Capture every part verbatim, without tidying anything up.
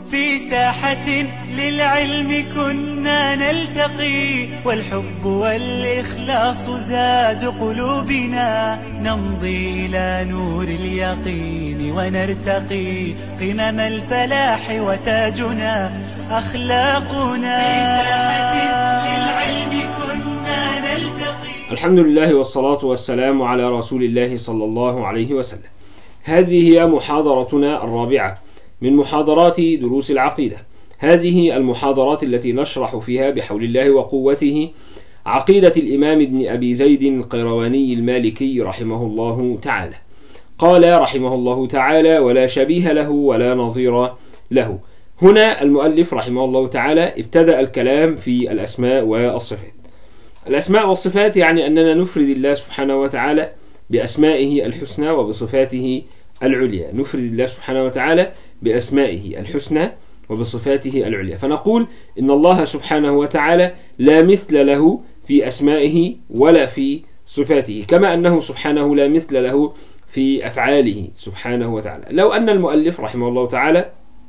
في ساحة للعلم كنا نلتقي، والحب والإخلاص زاد قلوبنا، نمضي إلى نور اليقين ونرتقي، قمم الفلاح وتاجنا أخلاقنا. في ساحة للعلم كنا نلتقي. الحمد لله والصلاة والسلام على رسول الله صلى الله عليه وسلم. هذه هي محاضرتنا الرابعة من محاضرات دروس العقيدة. هذه المحاضرات التي نشرح فيها بحول الله وقوته عقيدة الإمام ابن أبي زيد القيرواني المالكي رحمه الله تعالى. قال رحمه الله تعالى: ولا شبيه له ولا نظير له. هنا المؤلف رحمه الله تعالى ابتدأ الكلام في الأسماء والصفات. الأسماء والصفات يعني أننا نفرد الله سبحانه وتعالى بأسمائه الحسنى وبصفاته العليا، نفرد الله سبحانه وتعالى بأسمائه الحسنى وبصفاته العليا، فنقول إن الله سبحانه وتعالى لا مثل له في أسمائه ولا في صفاته، كما أنه سبحانه لا مثل له في أفعاله سبحانه وتعالى. لو أن المؤلف رحمه الله تعالى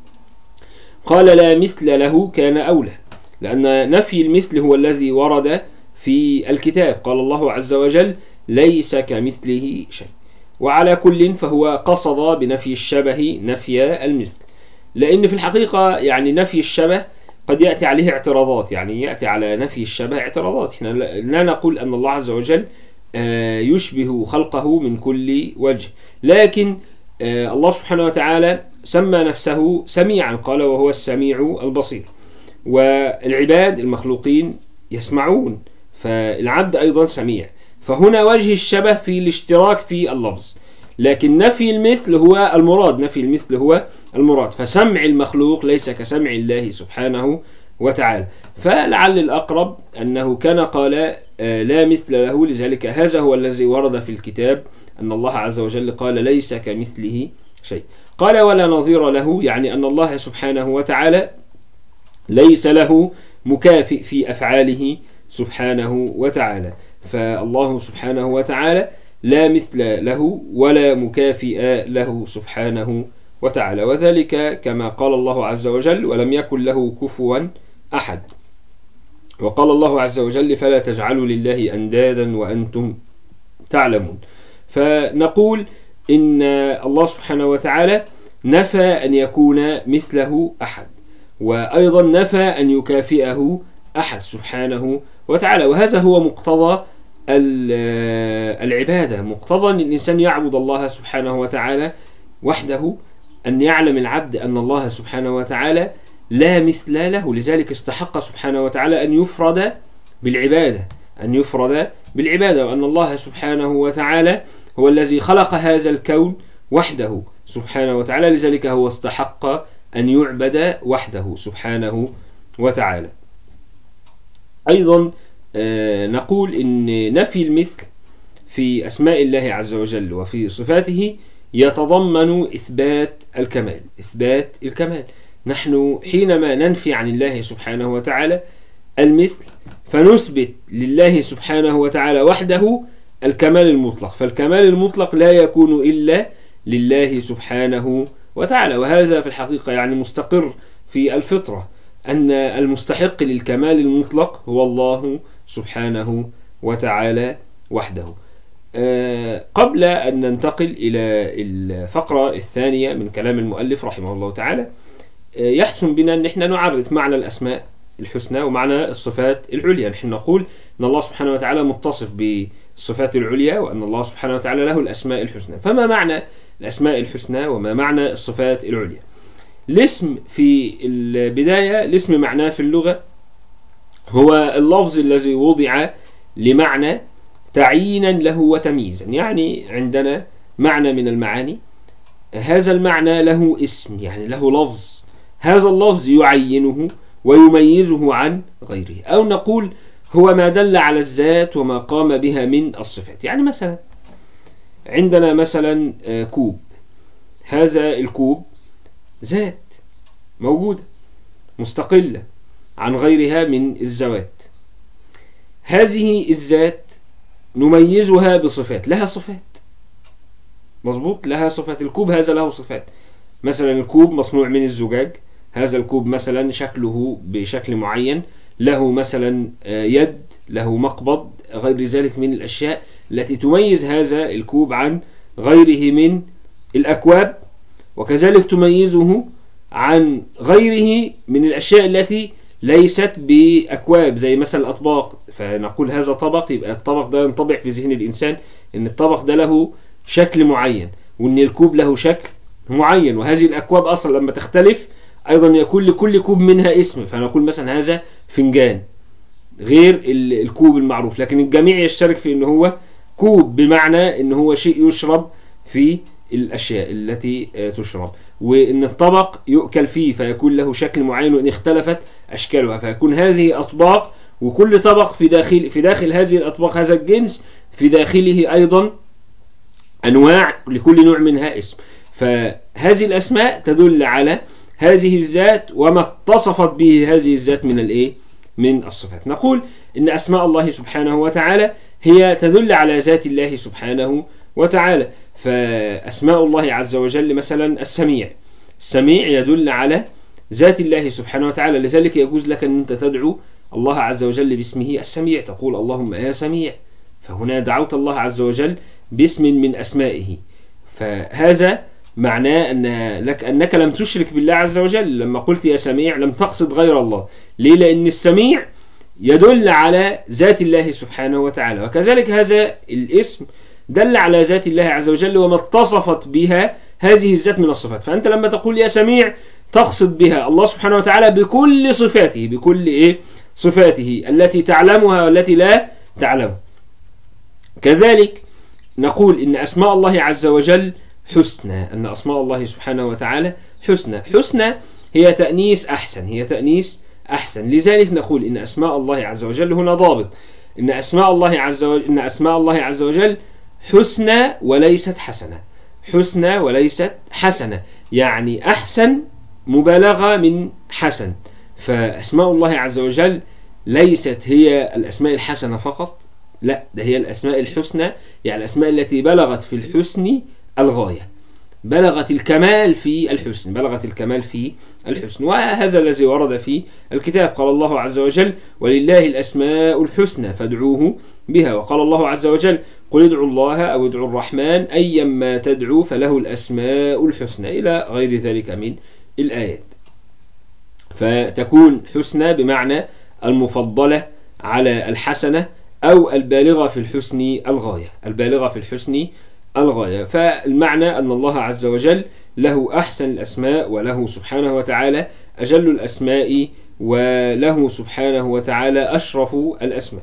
قال لا مثل له كان أولى، لأن نفي المثل هو الذي ورد في الكتاب. قال الله عز وجل: ليس كمثله شيء. وعلى كل فهو قصد بنفي الشبه نفي المثل، لأن في الحقيقة يعني نفي الشبه قد يأتي عليه اعتراضات، يعني يأتي على نفي الشبه اعتراضات. احنا لا نقول أن الله عز وجل يشبه خلقه من كل وجه، لكن الله سبحانه وتعالى سمى نفسه سميعا، قال: وهو السميع البصير. والعباد المخلوقين يسمعون، فالعبد أيضا سميع، فهنا وجه الشبه في الاشتراك في اللفظ، لكن نفي المثل هو المراد، نفي المثل هو المراد، فسمع المخلوق ليس كسمع الله سبحانه وتعالى. فلعل الأقرب أنه كان قال لا مثل له، لذلك هذا هو الذي ورد في الكتاب أن الله عز وجل قال: ليس كمثله شيء. قال: ولا نظير له، يعني أن الله سبحانه وتعالى ليس له مكافئ في أفعاله سبحانه وتعالى، فالله سبحانه وتعالى لا مثل له ولا مكافئ له سبحانه وتعالى، وذلك كما قال الله عز وجل: ولم يكن له كفوا أحد. وقال الله عز وجل: فلا تجعلوا لله أندادا وأنتم تعلمون. فنقول إن الله سبحانه وتعالى نفى أن يكون مثله أحد، وأيضا نفى أن يكافئه أحد سبحانه وتعالى، وهذا هو مقتضى العبادة، مقتضى أن الإنسان يعبد الله سبحانه وتعالى وحده، أن يعلم العبد أن الله سبحانه وتعالى لا مثل له، لذلك استحق سبحانه وتعالى أن يفرد بالعبادة، أن يفرد بالعبادة، وأن الله سبحانه وتعالى هو الذي خلق هذا الكون وحده سبحانه وتعالى، لذلك هو استحق أن يعبد وحده سبحانه وتعالى. أيضا نقول إن نفي المثل في أسماء الله عز وجل وفي صفاته يتضمن إثبات الكمال، إثبات الكمال. نحن حينما ننفي عن الله سبحانه وتعالى المثل فنثبت لله سبحانه وتعالى وحده الكمال المطلق، فالكمال المطلق لا يكون إلا لله سبحانه وتعالى، وهذا في الحقيقة يعني مستقر في الفطرة، أن المستحق للكمال المطلق هو الله سبحانه وتعالى وحده. أه قبل أن ننتقل إلى الفقرة الثانية من كلام المؤلف رحمه الله تعالى، أه يحسن بنا أن احنا نعرف معنى الأسماء الحسنى ومعنى الصفات العليا. نحن نقول أن الله سبحانه وتعالى متصف بالصفات العليا، وأن الله سبحانه وتعالى له الأسماء الحسنى. فما معنى الأسماء الحسنى وما معنى الصفات العليا؟ الاسم في البداية، الاسم معناه في اللغة هو اللفظ الذي وضع لمعنى تعيينا له وتمييزا، يعني عندنا معنى من المعاني، هذا المعنى له اسم، يعني له لفظ، هذا اللفظ يعينه ويميزه عن غيره، أو نقول هو ما دل على الذات وما قام بها من الصفات. يعني مثلا عندنا مثلا كوب، هذا الكوب ذات موجودة مستقلة عن غيرها من الذوات، هذه الذات نميزها بصفات، لها صفات، مظبوط، لها صفات. الكوب هذا له صفات، مثلا الكوب مصنوع من الزجاج، هذا الكوب مثلا شكله بشكل معين، له مثلا يد، له مقبض، غير ذلك من الأشياء التي تميز هذا الكوب عن غيره من الأكواب، وكذلك تميزه عن غيره من الأشياء التي ليست بأكواب زي مثلا الأطباق. فنقول هذا طبق، يبقى الطبق ده ينطبع في ذهن الإنسان إن الطبق ده له شكل معين، وإن الكوب له شكل معين. وهذه الأكواب أصلا لما تختلف أيضا يكون لكل كوب منها اسم، فنقول مثلا هذا فنجان غير الكوب المعروف، لكن الجميع يشترك في إنه هو كوب، بمعنى إنه هو شيء يشرب في الأشياء التي تشرب، وإن الطبق يؤكل فيه فيكون له شكل معين، وإن اختلفت أشكالها فيكون هذه أطباق، وكل طبق في داخل في داخل هذه الأطباق هذا الجنس في داخله أيضا أنواع، لكل نوع منها اسم. فهذه الأسماء تدل على هذه الذات وما اتصفت به هذه الذات من الإيه؟ من الصفات. نقول إن أسماء الله سبحانه وتعالى هي تدل على ذات الله سبحانه وتعالى. فأسماء الله عز وجل مثلا السميع، السميع يدل على ذات الله سبحانه وتعالى، لذلك يجوز لك أن أنت تدعو الله عز وجل باسمه السميع، تقول اللهم يا سميع، فهنا دعوت الله عز وجل باسم من أسمائه. فهذا معناه أن لك أنك لم تشرك بالله عز وجل، لما قلت يا سميع لم تقصد غير الله. ليه؟ لأن السميع يدل على ذات الله سبحانه وتعالى، وكذلك هذا الاسم دل على ذات الله عز وجل وما اتصفت بها هذه الذات من الصفات. فأنت لما تقول يا سميع تقصد بها الله سبحانه وتعالى بكل صفاته، بكل إيه؟ صفاته التي تعلمها والتي لا تعلمها. كذلك نقول إن أسماء الله عز وجل حسنى، أن أسماء الله سبحانه وتعالى حسنى. حسنى هي تأنيس أحسن، هي تأنيس أحسن، لذلك نقول إن أسماء الله عز وجل هنا ضابط، إن أسماء الله عز وجل إن أسماء الله عز وجل حسنى وليست حسنة، حسنى وليست حسنة، يعني أحسن مبالغة من حسن. فأسماء الله عز وجل ليست هي الأسماء الحسنة فقط، لا، ده هي الأسماء الحسنى، يعني الأسماء التي بلغت في الحسن الغاية، بلغت الكمال في الحسن، بلغت الكمال في الحسن. وهذا الذي ورد في الكتاب، قال الله عز وجل ولله الأسماء الحسنى فادعوه بها، وقال الله عز وجل قل ادعوا الله أو ادعوا الرحمن أيما تدعوا فله الأسماء الحسنى، إلى غير ذلك من الآيات. فتكون حسنى بمعنى المفضلة على الحسنة، أو البالغة في الحسن الغاية، البالغة في الحسن الغاية. فالمعنى أن الله عز وجل له أحسن الأسماء، وله سبحانه وتعالى أجل الأسماء، وله سبحانه وتعالى أشرف الأسماء.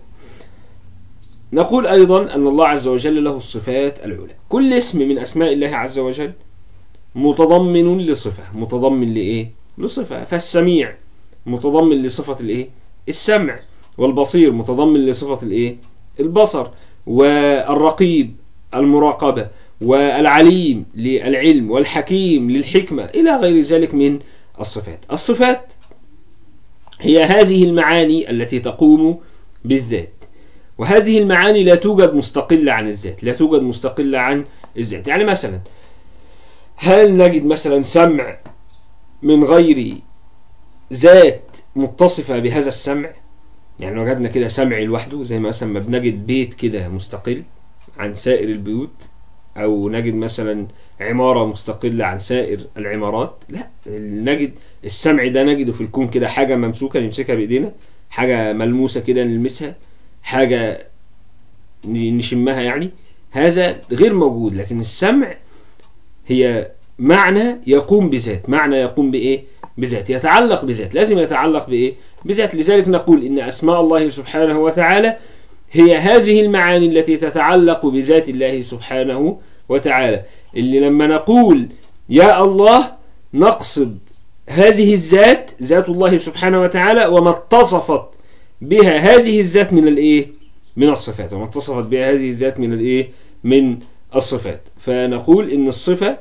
نقول أيضا أن الله عز وجل له الصفات العلى. كل اسم من أسماء الله عز وجل متضمن لصفة، متضمن لإيه؟ لصفة. فالسميع متضمن لصفة الإيه؟ السمع، والبصير متضمن لصفة الإيه؟ البصر، والرقيب المراقبة، والعليم للعلم، والحكيم للحكمة، إلى غير ذلك من الصفات. الصفات هي هذه المعاني التي تقوم بالذات، وهذه المعاني لا توجد مستقلة عن الذات، لا توجد مستقلة عن الذات. يعني مثلا هل نجد مثلا سمع من غير ذات متصفة بهذا السمع؟ يعني وجدنا كده سمع لوحده، زي ما مثلا ما بنجد بيت كده مستقل عن سائر البيوت، أو نجد مثلا عمارة مستقلة عن سائر العمارات. لا، نجد السمع ده نجده في الكون كده حاجة ممسوكة نمسكها بإيدينا، حاجة ملموسة كده نلمسها، حاجة نشمها، يعني هذا غير موجود. لكن السمع هي معنى يقوم بذات، معنى يقوم بإيه؟ بذات، يتعلق بذات، لازم يتعلق بإيه؟ بذات. لذلك نقول إن أسماء الله سبحانه وتعالى هي هذه المعاني التي تتعلق بذات الله سبحانه وتعالى، اللي لما نقول يا الله نقصد هذه الذات، ذات الله سبحانه وتعالى، وما اتصفت بها هذه الذات من الإيه؟ من الصفات، وما اتصفت بها هذه الذات من الإيه؟ من الصفات. فنقول إن الصفة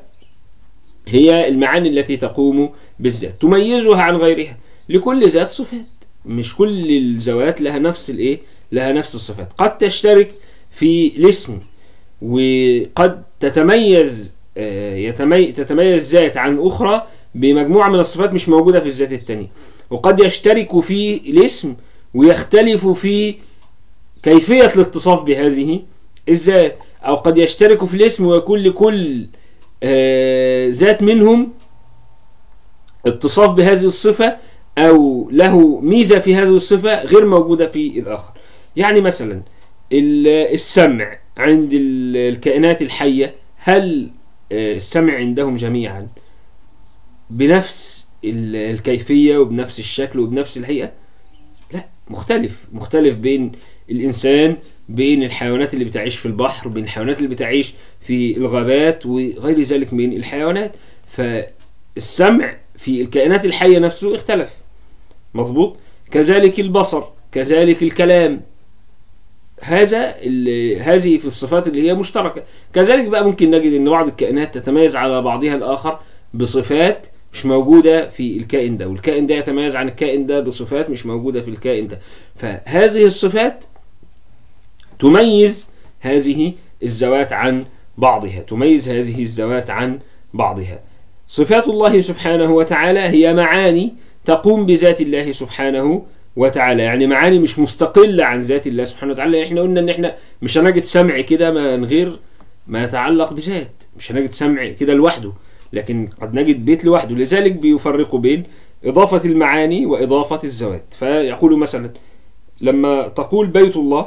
هي المعاني التي تقوم بالذات، تميزها عن غيرها. لكل ذات صفات، مش كل الذوات لها نفس الإيه؟ لها نفس الصفات. قد تشترك في الاسم، وقد تتميز تتميز ذات عن أخرى بمجموعة من الصفات مش موجودة في الذات التانية، وقد يشترك في الاسم ويختلف في كيفية الاتصاف بهذه الذات، أو قد يشترك في الاسم ويكون لكل آه ذات منهم اتصاف بهذه الصفة أو له ميزة في هذه الصفة غير موجودة في الآخر. يعني مثلا السمع عند الكائنات الحية، هل السمع عندهم جميعا بنفس الكيفية وبنفس الشكل وبنفس الهيئة؟ لا، مختلف مختلف بين الإنسان، بين الحيوانات اللي بتعيش في البحر، بين الحيوانات اللي بتعيش في الغابات وغير ذلك من الحيوانات. فالسمع في الكائنات الحية نفسه اختلف، مظبوط. كذلك البصر، كذلك الكلام، هذا هذه في الصفات اللي هي مشتركة. كذلك بقى ممكن نجد ان بعض الكائنات تتميز على بعضها الآخر بصفات مش موجودة في الكائن ده، والكائن ده يتميز عن الكائن ده بصفات مش موجودة في الكائن ده. فهذه الصفات تميز هذه الذوات عن بعضها، تميز هذه الذوات عن بعضها. صفات الله سبحانه وتعالى هي معاني تقوم بذات الله سبحانه وتعالى، يعني معاني مش مستقلة عن ذات الله سبحانه وتعالى. احنا قلنا ان احنا مش هنجد سمع كده من غير ما يتعلق بذات، مش هنجد سمع كده لوحده، لكن قد نجد بيت لوحده. لذلك بيفرقوا بين إضافة المعاني وإضافة الذوات. فيقولوا مثلا لما تقول بيت الله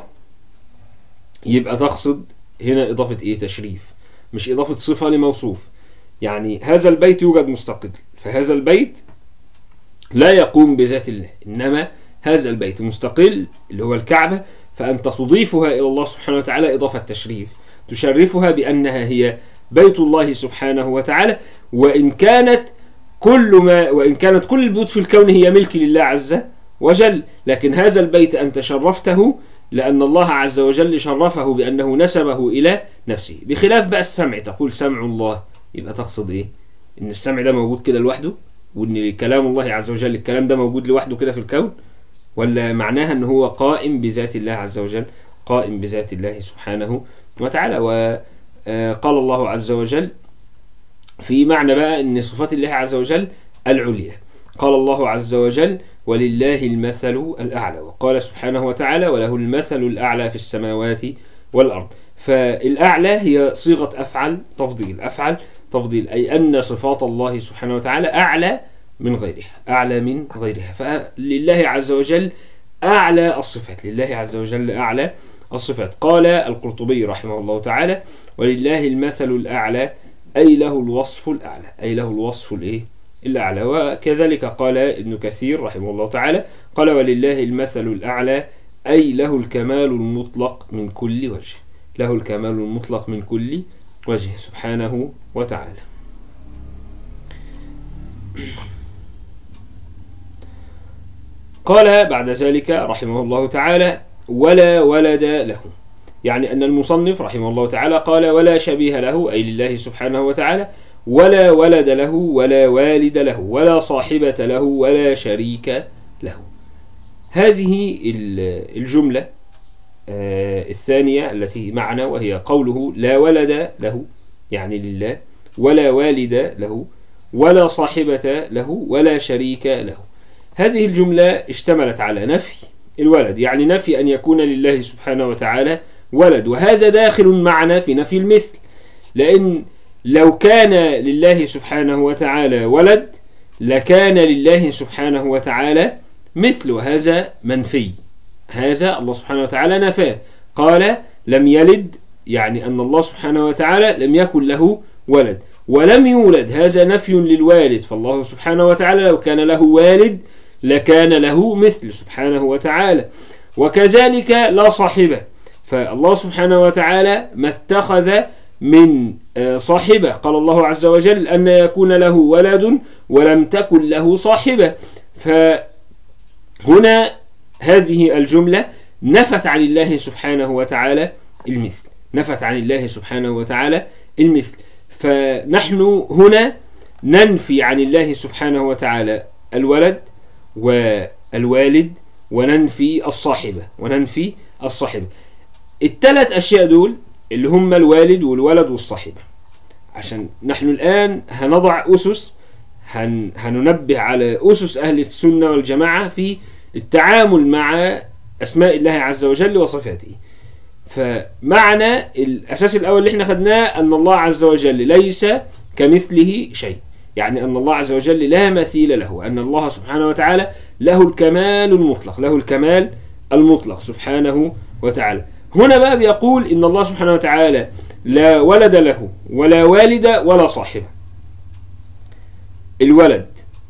يبقى تقصد هنا إضافة إيه؟ تشريف، مش إضافة صفة لموصوف. يعني هذا البيت يوجد مستقل، فهذا البيت لا يقوم بذات الله، إنما هذا البيت مستقل اللي هو الكعبة، فأنت تضيفها إلى الله سبحانه وتعالى إضافة تشريف، تشرفها بأنها هي بيت الله سبحانه وتعالى. وإن كانت كل ما وإن كانت كل البيوت في الكون هي ملك لله عز وجل، لكن هذا البيت أنت شرفته لأن الله عز وجل شرفه بأنه نسبه إلى نفسه. بخلاف بقى السمع، تقول سمع الله، يبقى تقصد إيه؟ إن السمع ده موجود كده لوحده، وإن كلام الله عز وجل الكلام ده موجود لوحده كده في الكون، ولا معناها أنه هو قائم بذات الله عز وجل، قائم بذات الله سبحانه وتعالى. وقال الله عز وجل في معنى بقى أن صفات الله عز وجل العليا، قال الله عز وجل ولله المثل الأعلى، وقال سبحانه وتعالى وله المثل الأعلى في السماوات والأرض. فالأعلى هي صيغة أفعل تفضيل، أفعل تفضيل، أي أن صفات الله سبحانه وتعالى أعلى من غيرها، أعلى من غيرها. فلله عز وجل أعلى الصفات، لله عز وجل أعلى الصفات. قال القرطبي رحمه الله تعالى ولله المثل الأعلى أي له الوصف الأعلى، أي له الوصف الإيه؟ الأعلى. وكذلك قال ابن كثير رحمه الله تعالى قال ولله المثل الأعلى أي له الكمال المطلق من كل وجه، له الكمال المطلق من كل وجه سبحانه وتعالى. قال بعد ذلك رحمه الله تعالى ولا ولد له، يعني أن المصنف رحمه الله تعالى قال ولا شبيه له أي لله سبحانه وتعالى، ولا ولد له ولا والد له ولا صاحبة له ولا شريك له. هذه الجملة الثانية التي معنا وهي قوله لا ولد له يعني لله، ولا والد له ولا صاحبة له ولا شريك له. هذه الجملة اشتملت على نفي الولد، يعني نفي أن يكون لله سبحانه وتعالى ولد، وهذا داخل معنا في نفي المثل، لأن لو كان لله سبحانه وتعالى ولد لكان لله سبحانه وتعالى مثل، وهذا منفي، هذا الله سبحانه وتعالى نفاه، قال لم يلد، يعني أن الله سبحانه وتعالى لم يكن له ولد، ولم يولد، هذا نفي للوالد، فالله سبحانه وتعالى لو كان له والد لكان له مثل سبحانه وتعالى. وكذلك لا صاحبة، فالله سبحانه وتعالى ما اتخذ من صاحبة، قال الله عز وجل أن يكون له ولد ولم تكن له صاحبة. فهنا هذه الجملة نفت عن الله سبحانه وتعالى المثل، نفت عن الله سبحانه وتعالى المثل. فنحن هنا ننفي عن الله سبحانه وتعالى الولد والوالد وننفي الصاحبة وننفي الصاحبة. الثلاث أشياء دول اللي هم الوالد والولد والصاحبة، عشان نحن الآن هنضع أسس هن هننبه على أسس أهل السنة والجماعة في التعامل مع أسماء الله عز وجل وصفاته. فمعنى الأساس الأول اللي احنا خدناه أن الله عز وجل ليس كمثله شيء، يعني أن الله عز وجل لا مثيل له، أن الله سبحانه وتعالى له الكمال المطلق، له الكمال المطلق سبحانه وتعالى. هنا بقى بيقول إن الله سبحانه وتعالى لا ولد له ولا والد ولا صاحبة. الولد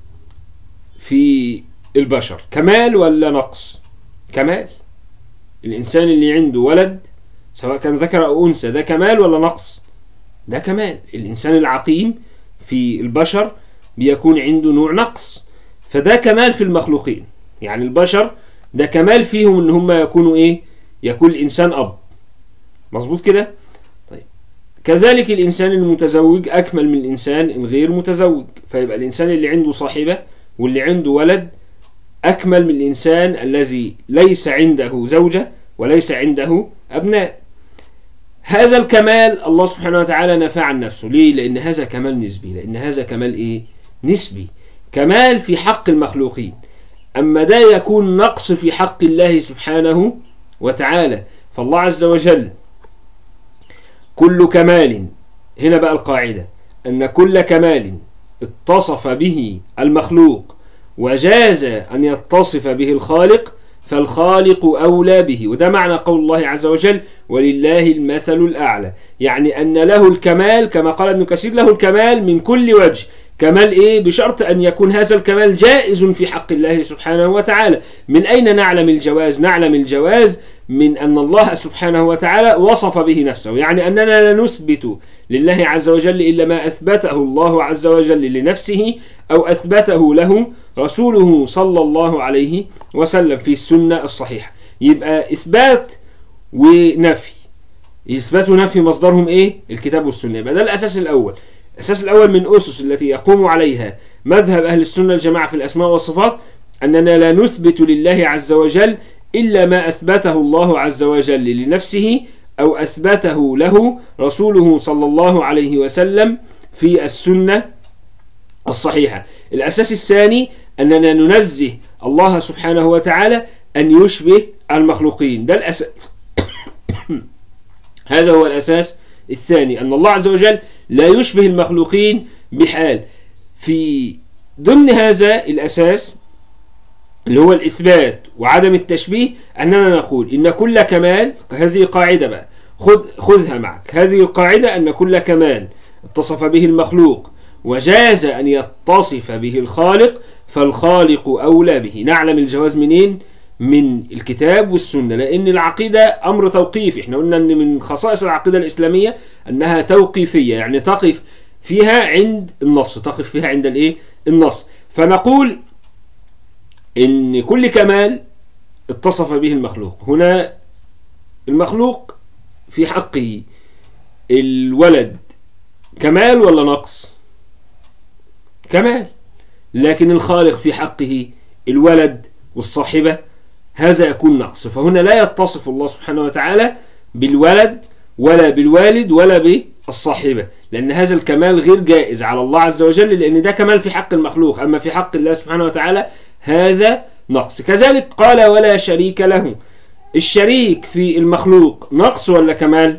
في البشر كمال ولا نقص؟ كمال. الإنسان اللي عنده ولد سواء كان ذكر أو أنثى ده كمال ولا نقص؟ ده كمال. الإنسان العقيم في البشر بيكون عنده نوع نقص، فده كمال في المخلوقين. يعني البشر ده كمال فيهم ان هم يكونوا ايه؟ يكون الإنسان أب. مظبوط كده؟ طيب كذلك الإنسان المتزوج أكمل من الإنسان الغير متزوج، فيبقى الإنسان اللي عنده صاحبة واللي عنده ولد أكمل من الإنسان الذي ليس عنده زوجة وليس عنده أبناء. هذا الكمال الله سبحانه وتعالى نفى عن نفسه. ليه؟ لأن هذا كمال نسبي. لأن هذا كمال إيه؟ نسبي، كمال في حق المخلوقين. أما ده يكون نقص في حق الله سبحانه وتعالى. فالله عز وجل كل كمال، هنا بقى القاعدة، أن كل كمال اتصف به المخلوق وجاز أن يتصف به الخالق فالخالق أولى به. وده معنى قول الله عز وجل ولله المثل الأعلى، يعني أن له الكمال كما قال ابن كثير، له الكمال من كل وجه. كمال إيه؟ بشرط أن يكون هذا الكمال جائز في حق الله سبحانه وتعالى. من أين نعلم الجواز؟ نعلم الجواز من أن الله سبحانه وتعالى وصف به نفسه، يعني أننا لا نثبت لله عز وجل إلا ما أثبته الله عز وجل لنفسه أو أثبته له رسوله صلى الله عليه وسلم في السنة الصحيحة. يبقى إثبات ونفي، إثبات ونفي مصدرهم إيه؟ الكتاب والسنة. يبقى ده الأساس الأول. الأساس الأول من أسس التي يقوم عليها مذهب أهل السنة الجماعة في الأسماء والصفات أننا لا نثبت لله عز وجل إلا ما أثبته الله عز وجل لنفسه أو أثبته له رسوله صلى الله عليه وسلم في السنة الصحيحة. الأساس الثاني أننا ننزه الله سبحانه وتعالى أن يشبه المخلوقين. ده الأساس هذا هو الأساس الثاني، أن الله عز وجل لا يشبه المخلوقين بحال. في ضمن هذا الأساس اللي هو الإثبات وعدم التشبيه أننا نقول إن كل كمال، هذه قاعدة بقى خذ خذها معك، هذه القاعدة أن كل كمال اتصف به المخلوق وجاز أن يتصف به الخالق فالخالق أولى به. نعلم الجواز منين؟ من الكتاب والسنة، لأن العقيدة أمر توقيفي. احنا قلنا أن من خصائص العقيدة الإسلامية أنها توقيفية، يعني تقف فيها عند النص، تقف فيها عند الإيه؟ النص. فنقول إن كل كمال اتصف به المخلوق. هنا المخلوق في حقه الولد كمال ولا نقص؟ كمال. لكن الخالق في حقه الولد والصاحبة هذا يكون نقص. فهنا لا يتصف الله سبحانه وتعالى بالولد ولا بالوالد ولا بالصاحبة، لأن هذا الكمال غير جائز على الله عز وجل، لأن ده كمال في حق المخلوق. أما في حق الله سبحانه وتعالى هذا نقص. كذلك قال ولا شريك له. الشريك في المخلوق نقص ولا كمال؟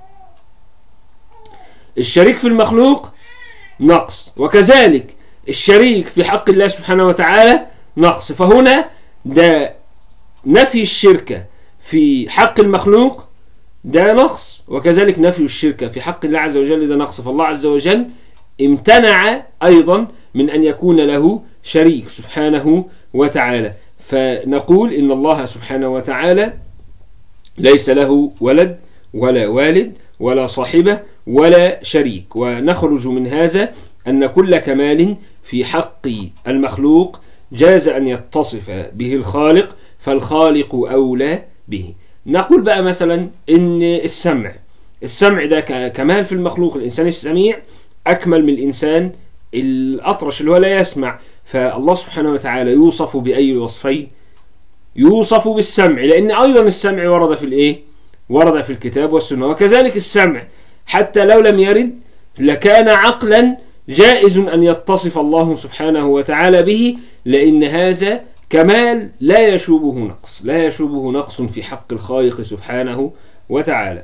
الشريك في المخلوق نقص، وكذلك الشريك في حق الله سبحانه وتعالى نقص. فهنا ده نفي الشركة في حق المخلوق ده نقص، وكذلك نفي الشركة في حق الله عز وجل ده نقص. فالله عز وجل امتنع أيضا من أن يكون له شريك سبحانه وتعالى. فنقول إن الله سبحانه وتعالى ليس له ولد ولا والد ولا صاحبة ولا شريك. ونخرج من هذا أن كل كمال في حق المخلوق جاز أن يتصف به الخالق فالخالق أولى به. نقول بقى مثلا إن السمع السمع ده كمال في المخلوق. الإنسان السميع أكمل من الإنسان الأطرش اللي هو لا يسمع. فالله سبحانه وتعالى يوصف بأي وصفين؟ يوصف بالسمع، لأن أيضا السمع ورد في الإيه؟ ورد في الكتاب والسنة. وكذلك السمع حتى لو لم يرد لكان عقلا جائز أن يتصف الله سبحانه وتعالى به، لأن هذا كمال لا يشوبه نقص، لا يشوبه نقص في حق الخالق سبحانه وتعالى.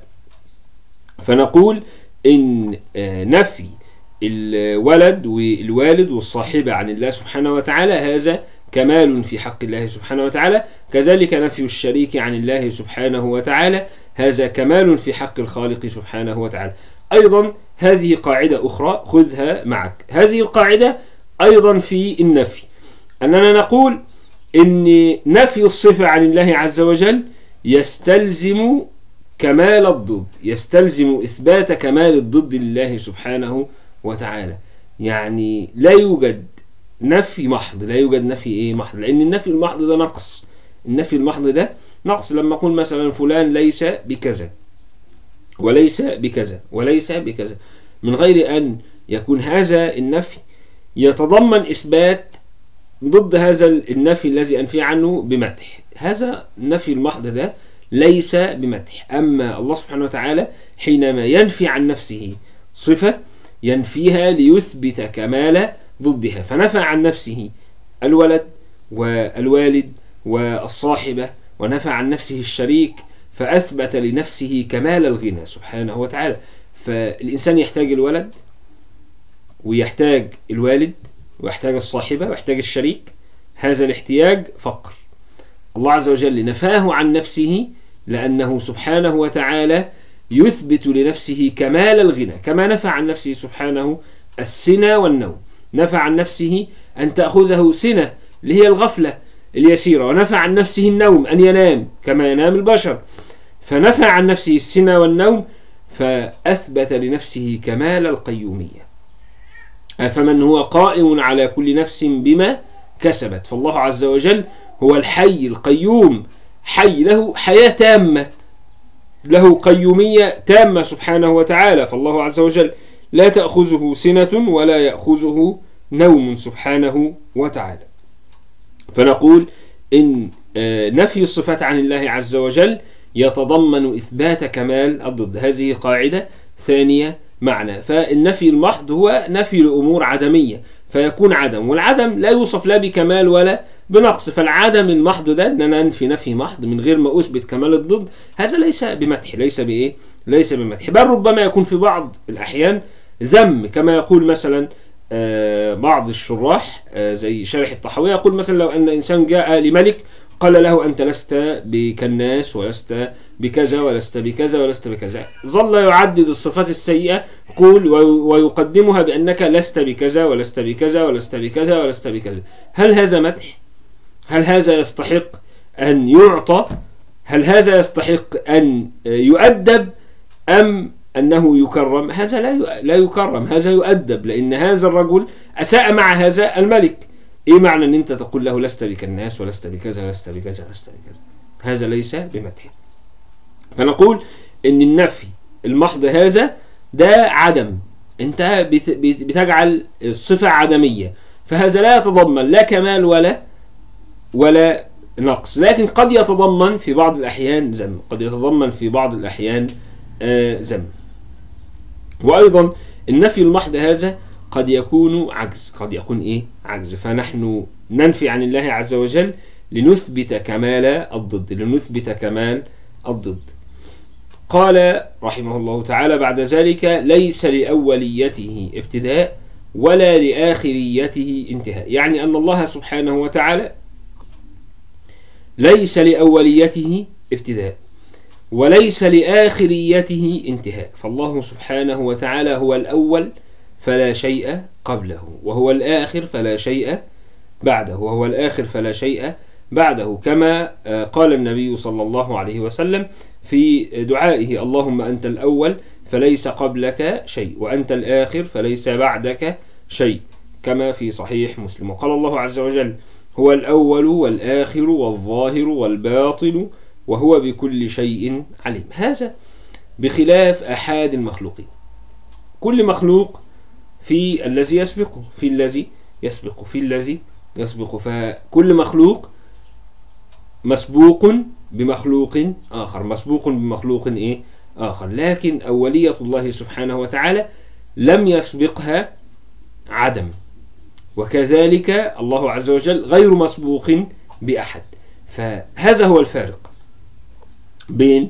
فنقول إن نفي الولد والوالد والصاحبة عن الله سبحانه وتعالى هذا كمال في حق الله سبحانه وتعالى، كذلك نفي الشريك عن الله سبحانه وتعالى هذا كمال في حق الخالق سبحانه وتعالى. أيضا هذه قاعدة أخرى خذها معك، هذه القاعدة أيضا في النفي، أننا نقول إن نفي الصفة عن الله عز وجل يستلزم كمال الضد، يستلزم إثبات كمال الضد لله سبحانه وتعالى. يعني لا يوجد نفي محض، لا يوجد نفي إيه محض، لأن النفي المحض ده نقص، النفي المحض ده نقص. لما أقول مثلا فلان ليس بكذا وليس بكذا وليس بكذا، من غير أن يكون هذا النفي يتضمن إثبات ضد هذا النفي الذي أنفي عنه بمدح، هذا النفي المحض ده ليس بمدح. أما الله سبحانه وتعالى حينما ينفي عن نفسه صفة ينفيها ليثبت كمال ضدها، فنفى عن نفسه الولد والوالد والصاحبة، ونفى عن نفسه الشريك، فأثبت لنفسه كمال الغنى سبحانه وتعالى. فالإنسان يحتاج الولد ويحتاج الوالد ويحتاج الصاحبة ويحتاج الشريك، هذا الاحتياج فقر. الله عز وجل نفاه عن نفسه لأنه سبحانه وتعالى يثبت لنفسه كمال الغنى، كما نفى عن نفسه سبحانه السنة والنوم، نفى عن نفسه أن تأخذه سنة اللي هي الغفلة اليسيرة، ونفى عن نفسه النوم أن ينام كما ينام البشر، فنفى عن نفسه السنة والنوم فأثبت لنفسه كمال القيومية. أفمن هو قائم على كل نفس بما كسبت، فالله عز وجل هو الحي القيوم، حي له حياة تامة، له قيومية تامة سبحانه وتعالى. فالله عز وجل لا تأخذه سنة ولا يأخذه نوم سبحانه وتعالى. فنقول إن نفي الصفات عن الله عز وجل يتضمن إثبات كمال الضد، هذه قاعدة ثانية معنا. فالنفي المحض هو نفي لأمور عدمية فيكون عدم، والعدم لا يوصف لا بكمال ولا بنقص، فالعدم المحض ده ان انا انفي نفي محض من غير ما اثبت كمال الضد، هذا ليس بمدح، ليس بايه ليس بمدح، بل ربما يكون في بعض الاحيان ذم، كما يقول مثلا آه بعض الشراح آه زي شارح الطحاوية يقول مثلا لو ان انسان جاء لملك قال له أنت لست بكناس ولست بكذا ولست بكذا ولست بكذا، ظل يعدد الصفات السيئة قول ويقدمها بأنك لست بكذا ولست بكذا ولست بكذا ولست بكذا. هل هذا مدح؟ هل هذا يستحق أن يعطى؟ هل هذا يستحق أن يؤدب أم أنه يكرم؟ هذا لا لا يكرم، هذا يؤدب، لأن هذا الرجل أساء مع هذا الملك. ايه معنى ان انت تقول له لست بكالناس ولست بكذا ولست بكذا ولست بكذا؟ هذا ليس بمدح. فنقول ان النفي المحض هذا ده عدم، انت بتجعل الصفة عدمية، فهذا لا يتضمن لا كمال ولا ولا نقص، لكن قد يتضمن في بعض الاحيان ذم، قد يتضمن في بعض الاحيان ذم. وايضا النفي المحض هذا قد يكون عجز، قد يكون ايه عجز، فنحن ننفي عن الله عز وجل لنثبت كمال الضد، لنثبت كمال الضد. قال رحمه الله تعالى بعد ذلك ليس لأوليته ابتداء ولا لآخريته انتهاء، يعني أن الله سبحانه وتعالى ليس لأوليته ابتداء وليس لآخريته انتهاء، فالله سبحانه وتعالى هو الأول فلا شيء قبله، وهو الآخر فلا شيء بعده، وهو الآخر فلا شيء بعده، كما قال النبي صلى الله عليه وسلم في دعائه اللهم أنت الأول فليس قبلك شيء وأنت الآخر فليس بعدك شيء، كما في صحيح مسلم. وقال الله عز وجل هو الأول والآخر والظاهر والباطن وهو بكل شيء عليم. هذا بخلاف أحد المخلوقين، كل مخلوق في الذي يسبقه في الذي يسبقه في الذي يسبقه فكل مخلوق مسبوق بمخلوق آخر، مسبوق بمخلوق إيه آخر، لكن أولية الله سبحانه وتعالى لم يسبقها عدم، وكذلك الله عز وجل غير مسبوق بأحد. فهذا هو الفارق بين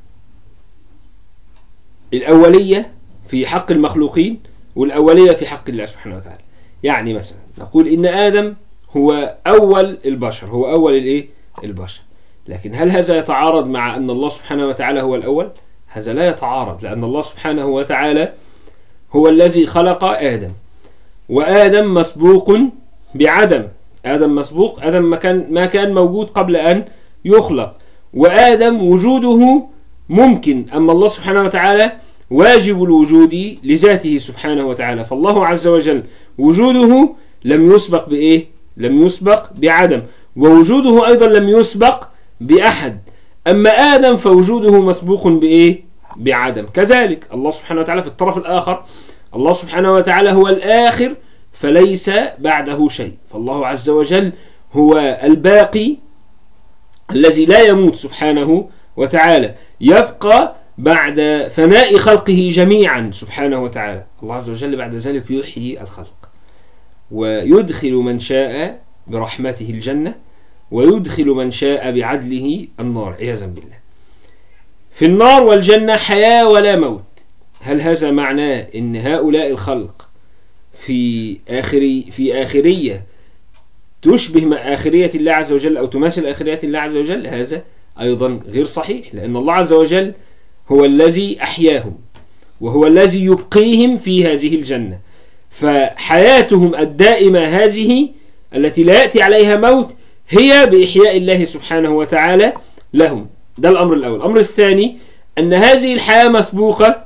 الأولية في حق المخلوقين والأولية في حق الله سبحانه وتعالى. يعني مثلا نقول إن آدم هو أول البشر، هو أول الإيه؟ البشر. لكن هل هذا يتعارض مع أن الله سبحانه وتعالى هو الأول؟ هذا لا يتعارض، لأن الله سبحانه وتعالى هو الذي خلق آدم، وآدم مسبوق بعدم. آدم مسبوق، آدم ما كان ما كان موجود قبل أن يخلق، وآدم وجوده ممكن، أما الله سبحانه وتعالى واجب الوجود لذاته سبحانه وتعالى. فالله عز وجل وجوده لم يسبق بإيه؟ لم يسبق بعدم، ووجوده أيضا لم يسبق بأحد. أما آدم فوجوده مسبوق بإيه؟ بعدم. كذلك الله سبحانه وتعالى في الطرف الآخر، الله سبحانه وتعالى هو الآخر فليس بعده شيء. فالله عز وجل هو الباقي الذي لا يموت سبحانه وتعالى، يبقى بعد فناء خلقه جميعا سبحانه وتعالى. الله عز وجل بعد ذلك يحيي الخلق، ويدخل من شاء برحمته الجنة، ويدخل من شاء بعدله النار عياذا بالله. في النار والجنة حياة ولا موت. هل هذا معناه ان هؤلاء الخلق في آخري في آخرية تشبه آخرية الله عز وجل أو تماثل آخرية الله عز وجل؟ هذا أيضا غير صحيح، لأن الله عز وجل هو الذي أحياهم، وهو الذي يبقيهم في هذه الجنة. فحياتهم الدائمة هذه التي لا يأتي عليها موت هي بإحياء الله سبحانه وتعالى لهم. ده الأمر الأول. الأمر الثاني أن هذه الحياة مسبوقة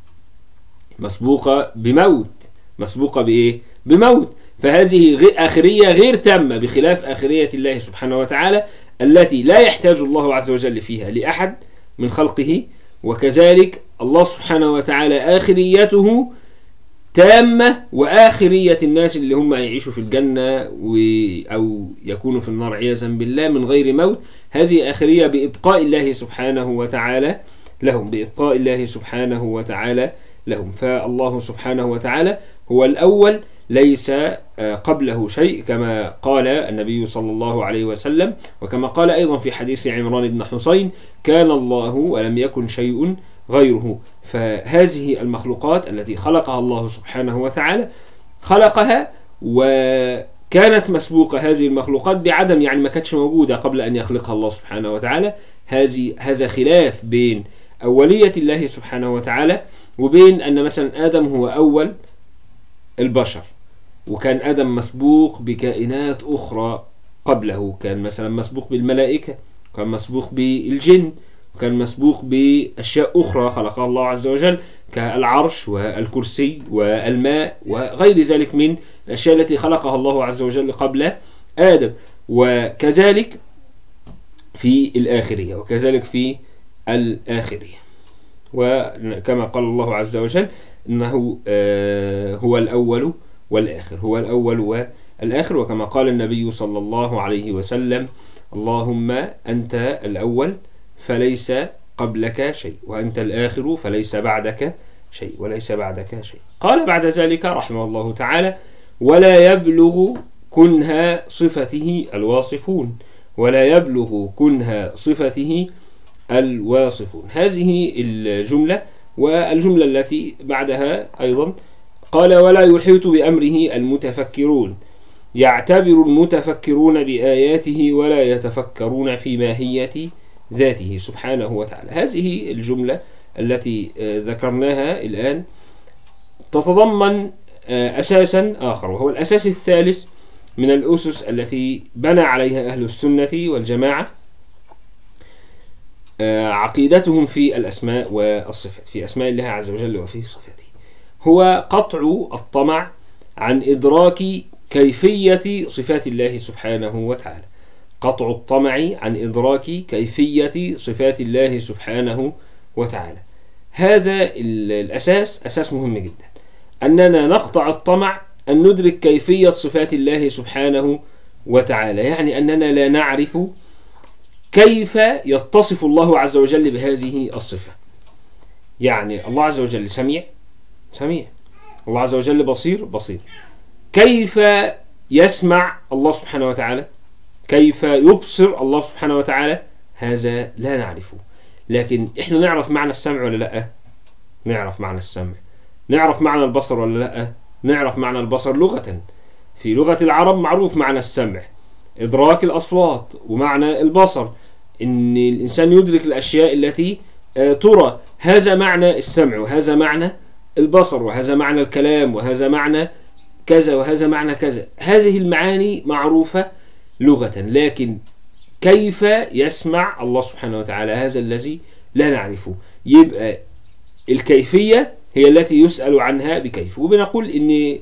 مسبوقة بموت، مسبوقة بإيه؟ بموت. فهذه آخرية غير تامة، بخلاف آخرية الله سبحانه وتعالى التي لا يحتاج الله عز وجل فيها لأحد من خلقه. وكذلك الله سبحانه وتعالى آخريته تامة، وآخرية الناس اللي هم يعيشوا في الجنة أو يكونوا في النار عياذا بالله من غير موت، هذه آخرية بإبقاء الله سبحانه وتعالى لهم، بإبقاء الله سبحانه وتعالى لهم. فالله سبحانه وتعالى هو الأول ليس قبله شيء، كما قال النبي صلى الله عليه وسلم، وكما قال أيضا في حديث عمران بن حسين: كان الله ولم يكن شيء غيره. فهذه المخلوقات التي خلقها الله سبحانه وتعالى خلقها وكانت مسبوقة هذه المخلوقات بعدم، يعني ما كانتش موجودة قبل أن يخلقها الله سبحانه وتعالى. هذه هذا خلاف بين أولية الله سبحانه وتعالى وبين أن مثلا آدم هو أول البشر، وكان آدم مسبوق بكائنات أخرى قبله، كان مثلا مسبوق بالملائكة، كان مسبوق بالجن، وكان مسبوق بأشياء أخرى خلقها الله عز وجل كالعرش والكرسي والماء وغير ذلك من الأشياء التي خلقها الله عز وجل قبل آدم. وكذلك في الآخرية، وكذلك في الآخرية. وكما قال الله عز وجل إنه هو الأول والآخر، هو الأول والآخر. وكما قال النبي صلى الله عليه وسلم: اللهم أنت الأول فليس قبلك شيء، وأنت الآخر فليس بعدك شيء، وليس بعدك شيء. قال بعد ذلك رحمه الله تعالى: ولا يبلغ كنها صفته الواصفون، ولا يبلغ كنها صفته الواصفون. هذه الجملة والجملة التي بعدها أيضا قال: ولا يحيط بأمره المتفكرون، يعتبر المتفكرون بآياته ولا يتفكرون في ماهية ذاته سبحانه وتعالى. هذه الجملة التي ذكرناها الآن تتضمن أساسا آخر، وهو الأساس الثالث من الأسس التي بنى عليها أهل السنة والجماعة عقيدتهم في الأسماء والصفات، في أسماء الله عز وجل وفي صفاته، هو قطع الطمع عن إدراك كيفية صفات الله سبحانه وتعالى، قطع الطمع عن إدراك كيفية صفات الله سبحانه وتعالى. هذا الأساس أساس مهم جدا، أننا نقطع الطمع أن ندرك كيفية صفات الله سبحانه وتعالى، يعني أننا لا نعرف كيف يتصف الله عز وجل بهذه الصفة. يعني الله عز وجل سميع، سميع. الله عز وجل بصير، بصير. كيف يسمع الله سبحانه وتعالى؟ كيف يبصر الله سبحانه وتعالى؟ هذا لا نعرفه. لكن احنا نعرف معنى السمع ولا لا؟ نعرف معنى السمع. نعرف معنى البصر ولا لا؟ نعرف معنى البصر لغة. في لغة العرب معروف معنى السمع، إدراك الأصوات، ومعنى البصر إن الإنسان يدرك الأشياء التي ترى. هذا معنى السمع، وهذا معنى البصر، وهذا معنى الكلام، وهذا معنى كذا، وهذا معنى كذا. هذه المعاني معروفة لغة، لكن كيف يسمع الله سبحانه وتعالى؟ هذا الذي لا نعرفه. يبقى الكيفية هي التي يسأل عنها بكيف. وبنقول إن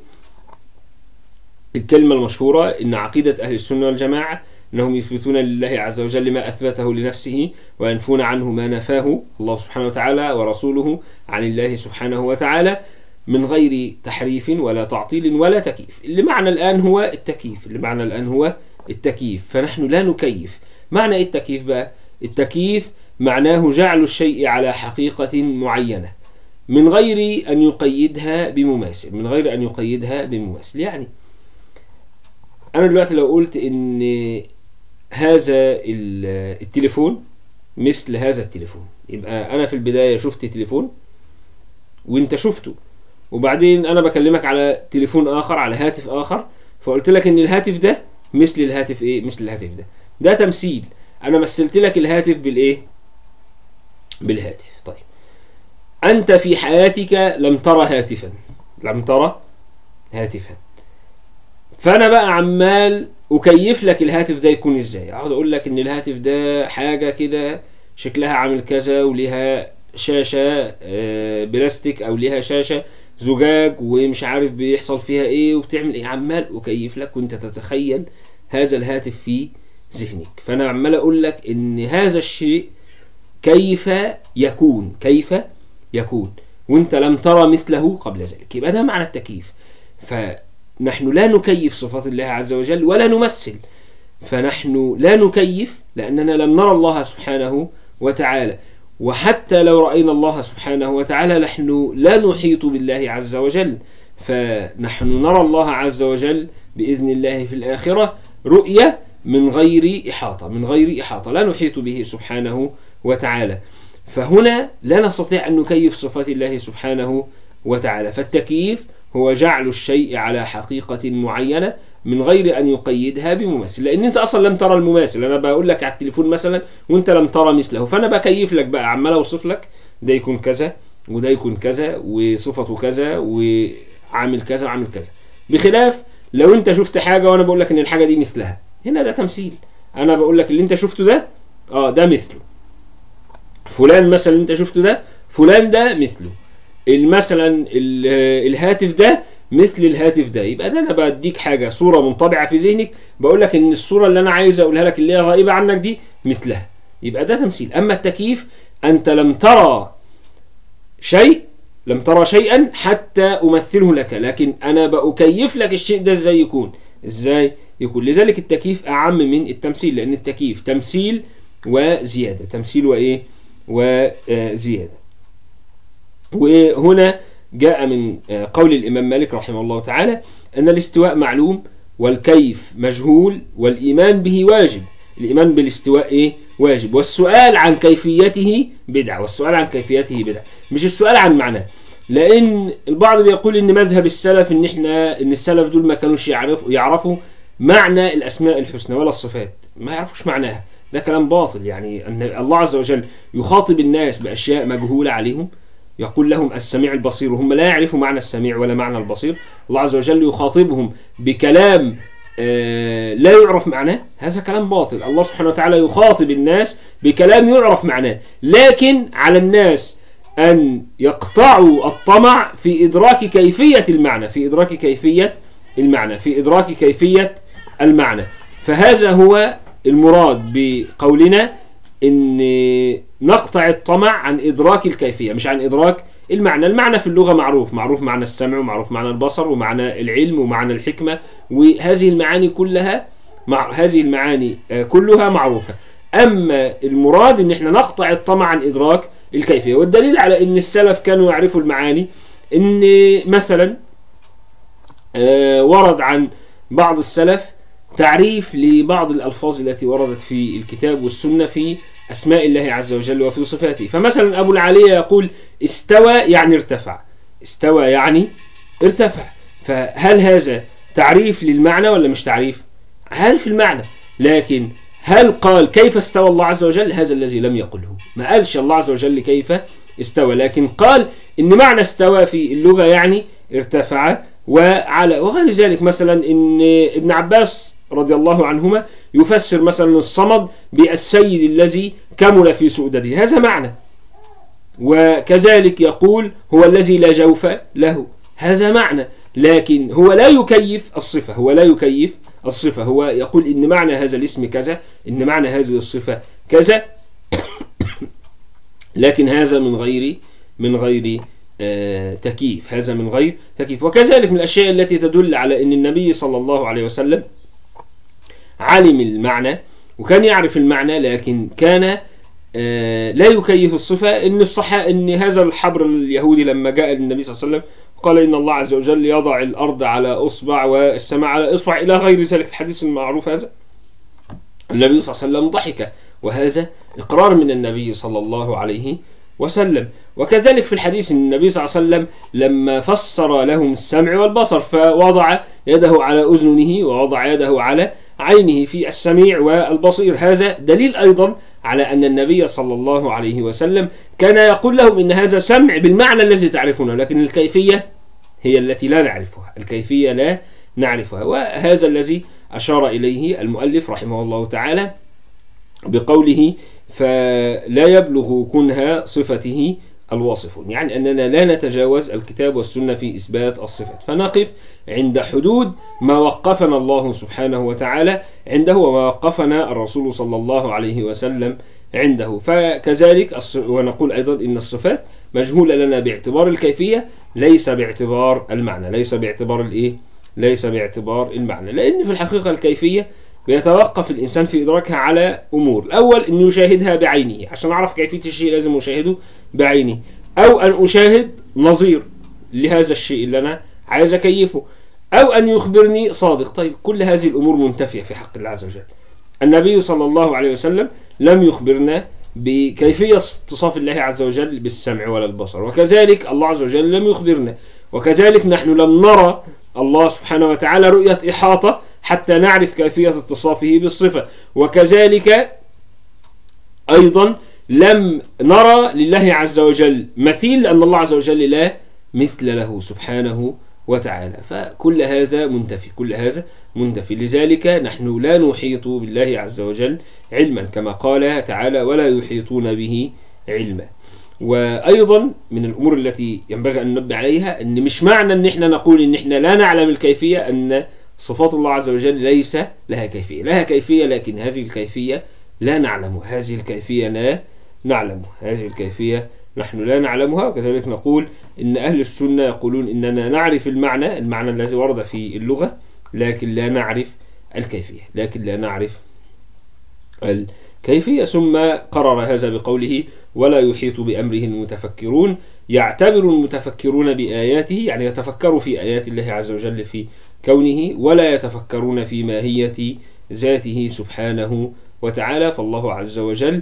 الكلمة المشهورة إن عقيدة أهل السنة والجماعة أنهم يثبتون لله عز وجل ما أثبته لنفسه وينفون عنه ما نفاه الله سبحانه وتعالى ورسوله عن الله سبحانه وتعالى من غير تحريف ولا تعطيل ولا تكييف. اللي معنا الآن هو التكييف اللي معنا الآن هو التكييف فنحن لا نكيف. معنى إيه التكييف بقى؟ التكييف معناه جعل الشيء على حقيقة معينة من غير أن يقيدها بمماثل من غير أن يقيدها بمماثل. يعني أنا دلوقتي لو قلت إن هذا التليفون مثل هذا التليفون، يبقى أنا في البداية شفت تليفون وإنت شفته، وبعدين أنا بكلمك على تليفون آخر، على هاتف آخر، فقلت لك إن الهاتف ده مثل الهاتف إيه؟ مثل الهاتف ده. ده تمثيل. أنا مثلت لك الهاتف بالإيه؟ بالهاتف. طيب أنت في حياتك لم ترى هاتفا لم ترى هاتفا فأنا بقى عمال أكيف لك الهاتف ده يكون إزاي. أقعد أقول لك إن الهاتف ده حاجة كده شكلها عامل كذا، وليها شاشة بلاستيك أو ليها شاشة زجاج ومش عارف بيحصل فيها إيه وبتعمل إيه. عمال أكيف لك وأنت تتخيل هذا الهاتف في ذهنك. فأنا عمال أقول لك إن هذا الشيء كيف يكون كيف يكون وأنت لم ترى مثله قبل ذلك. يبقى ده معنى التكييف. فنحن لا نكيف صفات الله عز وجل ولا نمثل. فنحن لا نكيف لأننا لم نرى الله سبحانه وتعالى، وحتى لو رأينا الله سبحانه وتعالى نحن لا نحيط بالله عز وجل. فنحن نرى الله عز وجل بإذن الله في الآخرة رؤية من غير إحاطة من غير إحاطة لا نحيط به سبحانه وتعالى. فهنا لا نستطيع أن نكيف صفات الله سبحانه وتعالى. فالتكييف هو جعل الشيء على حقيقة معينة من غير أن يقيدها بمماثل، لأن أنت أصلا لم ترى المماثل. أنا بقول لك على التليفون مثلا وأنت لم ترى مثله، فأنا بكيف لك بقى، عمال أوصف لك ده يكون كذا وده يكون كذا وصفته كذا وعامل كذا وعامل كذا، بخلاف لو أنت شفت حاجة وأنا بقول لك إن الحاجة دي مثلها. هنا ده تمثيل. أنا بقول لك اللي أنت شفته ده آه ده مثله فلان، مثلا اللي أنت شفته ده فلان ده مثله مثلا الهاتف ده مثل الهاتف ده. يبقى ده انا بديك حاجه صوره منطبعه في ذهنك، بقول لك ان الصوره اللي انا عايز اقولها لك اللي هي غائبه عنك دي مثلها. يبقى ده تمثيل. اما التكييف انت لم ترى شيء لم ترى شيئا حتى امثله لك، لكن انا بأكيف لك الشيء ده ازاي يكون ازاي يكون لذلك التكييف اعم من التمثيل، لان التكييف تمثيل وزياده تمثيل وايه وزياده. وهنا جاء من قول الإمام مالك رحمه الله تعالى أن الاستواء معلوم والكيف مجهول والإيمان به واجب. الإيمان بالاستواء إيه؟ واجب، والسؤال عن كيفيته بدعة والسؤال عن كيفيته بدعة مش السؤال عن معناه. لأن البعض بيقول إن مذهب السلف إن إحنا إن السلف دول ما كانوش يعرفوا يعرفوا معنى الأسماء الحسنى ولا الصفات، ما يعرفوش معناها. ده كلام باطل. يعني أن الله عز وجل يخاطب الناس بأشياء مجهولة عليهم، يقول لهم السميع البصير وهم لا يعرفوا معنى السميع ولا معنى البصير. الله عز وجل يخاطبهم بكلام آه لا يعرف معناه. هذا كلام باطل. الله سبحانه وتعالى يخاطب الناس بكلام يعرف معناه، لكن على الناس أن يقطعوا الطمع في إدراك كيفية المعنى في إدراك كيفية المعنى في إدراك كيفية المعنى. فهذا هو المراد بقولنا إن نقطع الطمع عن إدراك الكيفية مش عن إدراك المعنى. المعنى في اللغة معروف معروف معنى السمع ومعروف معنى البصر ومعنى العلم ومعنى الحكمة، وهذه المعاني كلها مع هذه المعاني كلها معروفة. أما المراد إن إحنا نقطع الطمع عن إدراك الكيفية. والدليل على إن السلف كانوا يعرفوا المعاني إن مثلا آه ورد عن بعض السلف تعريف لبعض الألفاظ التي وردت في الكتاب والسنة في أسماء الله عز وجل وفي صفاته. فمثلا أبو العالية يقول استوى يعني ارتفع، استوى يعني ارتفع. فهل هذا تعريف للمعنى ولا مش تعريف؟ عارف المعنى، لكن هل قال كيف استوى الله عز وجل؟ هذا الذي لم يقله. ما قالش الله عز وجل كيف استوى، لكن قال إن معنى استوى في اللغة يعني ارتفع وعلى وغير ذلك. مثلا إن ابن عباس رضي الله عنهما يفسر مثلا الصمد بالسيد الذي كمل في سؤدده، هذا معنى. وكذلك يقول هو الذي لا جوف له، هذا معنى. لكن هو لا يكيف الصفة، هو لا يكيف الصفة، هو يقول إن معنى هذا الاسم كذا، إن معنى هذه الصفة كذا، لكن هذا من غير من غير آه تكييف، هذا من غير تكييف. وكذلك من الأشياء التي تدل على أن النبي صلى الله عليه وسلم علم المعنى وكان يعرف المعنى، لكن كان آه لا يكيف الصفة. إن الصحة إن هذا الحبر اليهودي لما جاء للنبي صلى الله عليه وسلم قال إن الله عز وجل يضع الأرض على أصبع والسماء على إصبع إلى غير ذلك، الحديث المعروف هذا، النبي صلى الله عليه وسلم ضحك، وهذا إقرار من النبي صلى الله عليه وسلم. وكذلك في الحديث إن النبي صلى الله عليه وسلم لما فسر لهم السمع والبصر فوضع يده على أذنه ووضع يده على عينه في السميع والبصير، هذا دليل أيضا على أن النبي صلى الله عليه وسلم كان يقول لهم إن هذا سمع بالمعنى الذي تعرفونه، لكن الكيفية هي التي لا نعرفها، الكيفية لا نعرفها. وهذا الذي أشار إليه المؤلف رحمه الله تعالى بقوله فلا يبلغ كنها صفته الواصفون، يعني أننا لا نتجاوز الكتاب والسنة في إثبات الصفات، فنقف عند حدود ما وقفنا الله سبحانه وتعالى عنده وما وقفنا الرسول صلى الله عليه وسلم عنده. فكذلك ونقول أيضا إن الصفات مجهولة لنا باعتبار الكيفية، ليس باعتبار المعنى، ليس باعتبار الإيه؟ ليس باعتبار المعنى، لأن في الحقيقة الكيفية بيتوقف الإنسان في إدراكها على أمور. الأول أن يشاهدها بعينه، عشان أعرف كيفية الشيء لازم أشاهده بعيني، أو أن أشاهد نظير لهذا الشيء اللي أنا عايز أكيفه، أو أن يخبرني صادق. طيب كل هذه الأمور منتفية في حق الله عز وجل. النبي صلى الله عليه وسلم لم يخبرنا بكيفية اتصاف الله عز وجل بالسمع ولا البصر، وكذلك الله عز وجل لم يخبرنا، وكذلك نحن لم نرى الله سبحانه وتعالى رؤية إحاطة حتى نعرف كيفية اتصافه بالصفة، وكذلك أيضا لم نرى لله عز وجل مثيل، لأن الله عز وجل لا مثل له سبحانه وتعالى. فكل هذا منتفي، كل هذا منتفي. لذلك نحن لا نحيط بالله عز وجل علما، كما قال تعالى ولا يحيطون به علما. وأيضا من الأمور التي ينبغي أن ننبه عليها أن مش معنى أن احنا نقول أن احنا لا نعلم الكيفية أن صفات الله عز وجل ليس لها كيفية، لها كيفية لكن هذه الكيفية لا نعلمها، هذه الكيفية لا نعلمها، هذه الكيفية نحن لا نعلمها. وكذلك نقول إن أهل السنة يقولون إننا نعرف المعنى، المعنى الذي ورد في اللغة، لكن لا نعرف الكيفية، لكن لا نعرف الكيفية. ثم قرر هذا بقوله ولا يحيط بأمره المتفكرون، يعتبر المتفكرون بآياته، يعني يتفكروا في آيات الله عز وجل في كونه، ولا يتفكرون في ماهية ذاته سبحانه وتعالى. فالله عز وجل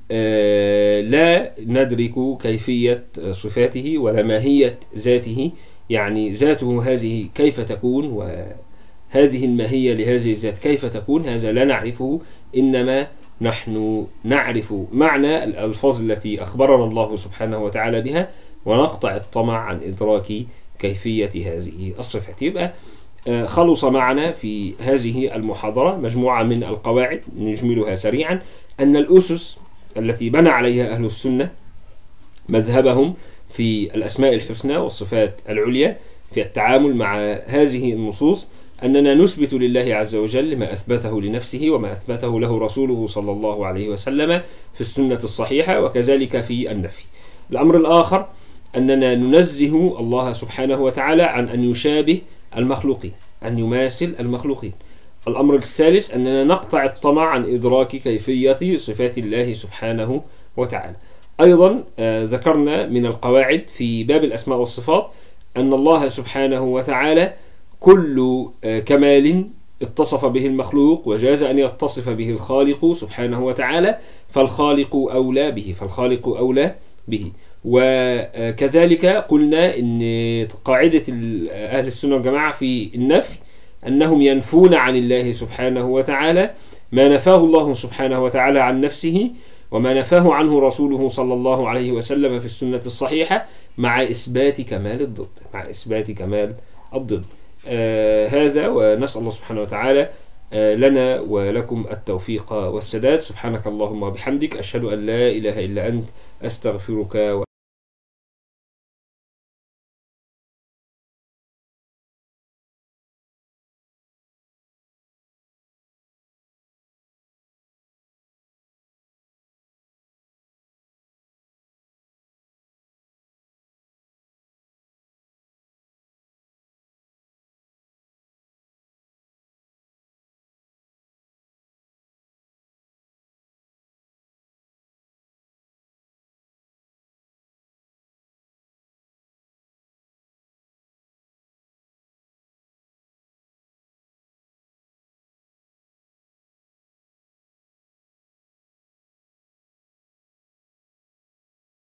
لا ندرك كيفية صفاته ولا ماهية ذاته، يعني ذاته هذه كيف تكون وهذه الماهية لهذه الذات كيف تكون، هذا لا نعرفه، إنما نحن نعرف معنى الألفاظ التي أخبرنا الله سبحانه وتعالى بها، ونقطع الطمع عن إدراك كيفية هذه الصفات. يبقى خلص معنا في هذه المحاضرة مجموعة من القواعد نجملها سريعا. أن الأسس التي بنى عليها أهل السنة مذهبهم في الأسماء الحسنى والصفات العليا في التعامل مع هذه النصوص، أننا نثبت لله عز وجل ما أثبته لنفسه وما أثبته له رسوله صلى الله عليه وسلم في السنة الصحيحة، وكذلك في النفي. الأمر الآخر أننا ننزه الله سبحانه وتعالى عن أن يشابه المخلوقين، أن يماثل المخلوقين. الأمر الثالث أننا نقطع الطمع عن إدراك كيفية صفات الله سبحانه وتعالى. أيضا آه ذكرنا من القواعد في باب الأسماء والصفات أن الله سبحانه وتعالى كل كمال اتصف به المخلوق وجاز أن يتصف به الخالق سبحانه وتعالى فالخالق أولى به فالخالق أولى به. وكذلك قلنا إن قاعدة أهل السنة والجماعة في النفي أنهم ينفون عن الله سبحانه وتعالى ما نفاه الله سبحانه وتعالى عن نفسه وما نفاه عنه رسوله صلى الله عليه وسلم في السنة الصحيحة مع إثبات كمال الضد مع إثبات كمال الضد. آه هذا، ونسأل الله سبحانه وتعالى آه لنا ولكم التوفيق والسداد. سبحانك اللهم وبحمدك، أشهد أن لا إله إلا أنت، أستغفرك وأتوب